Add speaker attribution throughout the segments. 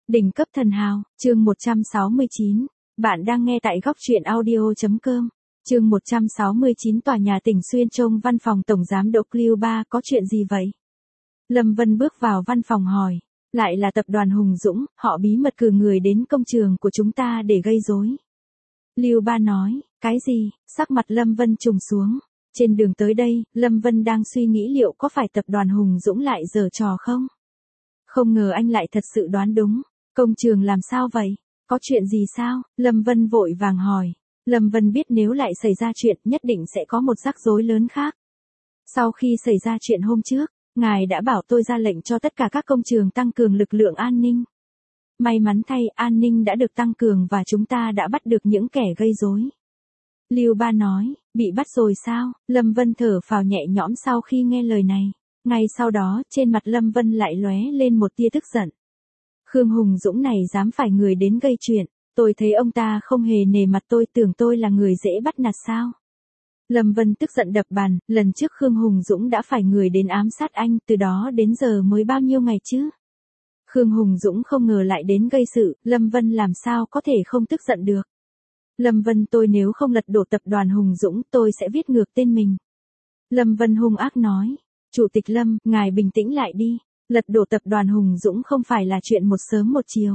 Speaker 1: Đỉnh cấp thần hào, chương 169. Bạn đang nghe tại góc truyện audio.com. Chương 169 tòa nhà tỉnh Xuyên Trông văn phòng tổng giám đốc Lưu Ba có chuyện gì vậy? Lâm Vân bước vào văn phòng hỏi. Lại là tập đoàn Hùng Dũng, họ bí mật cử người đến công trường của chúng ta để gây rối. Lưu Ba nói, cái gì? Sắc mặt Lâm Vân trùng xuống. Trên đường tới đây, Lâm Vân đang suy nghĩ liệu có phải tập đoàn Hùng Dũng lại giở trò không? Không ngờ anh lại thật sự đoán đúng. Công trường làm sao vậy? Có chuyện gì sao? Lâm Vân vội vàng hỏi. Lâm Vân biết nếu lại xảy ra chuyện nhất định sẽ có một rắc rối lớn khác. Sau khi xảy ra chuyện hôm trước, ngài đã bảo tôi ra lệnh cho tất cả các công trường tăng cường lực lượng an ninh. May mắn thay, an ninh đã được tăng cường và chúng ta đã bắt được những kẻ gây rối. Lưu Ba nói, bị bắt rồi sao? Lâm Vân thở phào nhẹ nhõm sau khi nghe lời này. Ngay sau đó, trên mặt Lâm Vân lại lóe lên một tia tức giận. Khương Hùng Dũng này dám phải người đến gây chuyện, tôi thấy ông ta không hề nể mặt tôi, tưởng tôi là người dễ bắt nạt sao? Lâm Vân tức giận đập bàn, lần trước Khương Hùng Dũng đã phải người đến ám sát anh, từ đó đến giờ mới bao nhiêu ngày chứ? Khương Hùng Dũng không ngờ lại đến gây sự, Lâm Vân làm sao có thể không tức giận được? Lâm Vân, tôi nếu không lật đổ tập đoàn Hùng Dũng, tôi sẽ viết ngược tên mình. Lâm Vân hung ác nói, Chủ tịch Lâm, ngài bình tĩnh lại đi, lật đổ tập đoàn Hùng Dũng không phải là chuyện một sớm một chiều.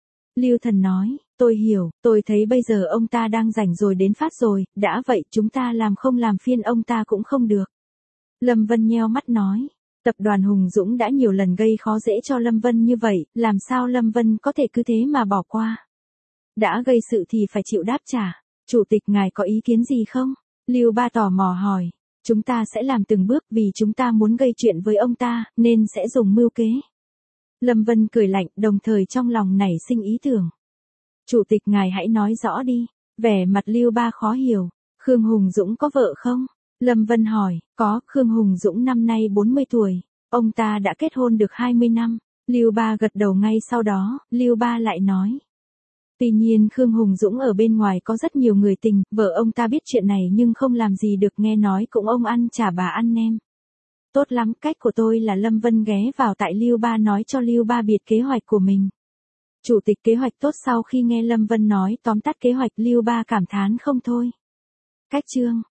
Speaker 1: Lưu Thần nói, tôi hiểu, tôi thấy bây giờ ông ta đang rảnh rồi đến phát rồi, đã vậy chúng ta làm không làm phiên ông ta cũng không được. Lâm Vân nheo mắt nói, tập đoàn Hùng Dũng đã nhiều lần gây khó dễ cho Lâm Vân như vậy, làm sao Lâm Vân có thể cứ thế mà bỏ qua? Đã gây sự thì phải chịu đáp trả. Chủ tịch ngài có ý kiến gì không? Lưu Ba tò mò hỏi. Chúng ta sẽ làm từng bước vì chúng ta muốn gây chuyện với ông ta, nên sẽ dùng mưu kế. Lâm Vân cười lạnh, đồng thời trong lòng nảy sinh ý tưởng. Chủ tịch ngài hãy nói rõ đi. Vẻ mặt Lưu Ba khó hiểu. Khương Hùng Dũng có vợ không? Lâm Vân hỏi. Có, Khương Hùng Dũng năm nay 40 tuổi. Ông ta đã kết hôn được 20 năm. Lưu Ba gật đầu ngay sau đó, Lưu Ba lại nói. Tuy nhiên Khương Hùng Dũng ở bên ngoài có rất nhiều người tình, vợ ông ta biết chuyện này nhưng không làm gì được, nghe nói cũng ông ăn chả bà ăn nem. Tốt lắm, cách của tôi là Lâm Vân ghé vào tại Lưu Ba nói cho Lưu Ba biết kế hoạch của mình. Chủ tịch kế hoạch tốt. Sau khi nghe Lâm Vân nói tóm tắt kế hoạch, Lưu Ba cảm thán không thôi. Cách chương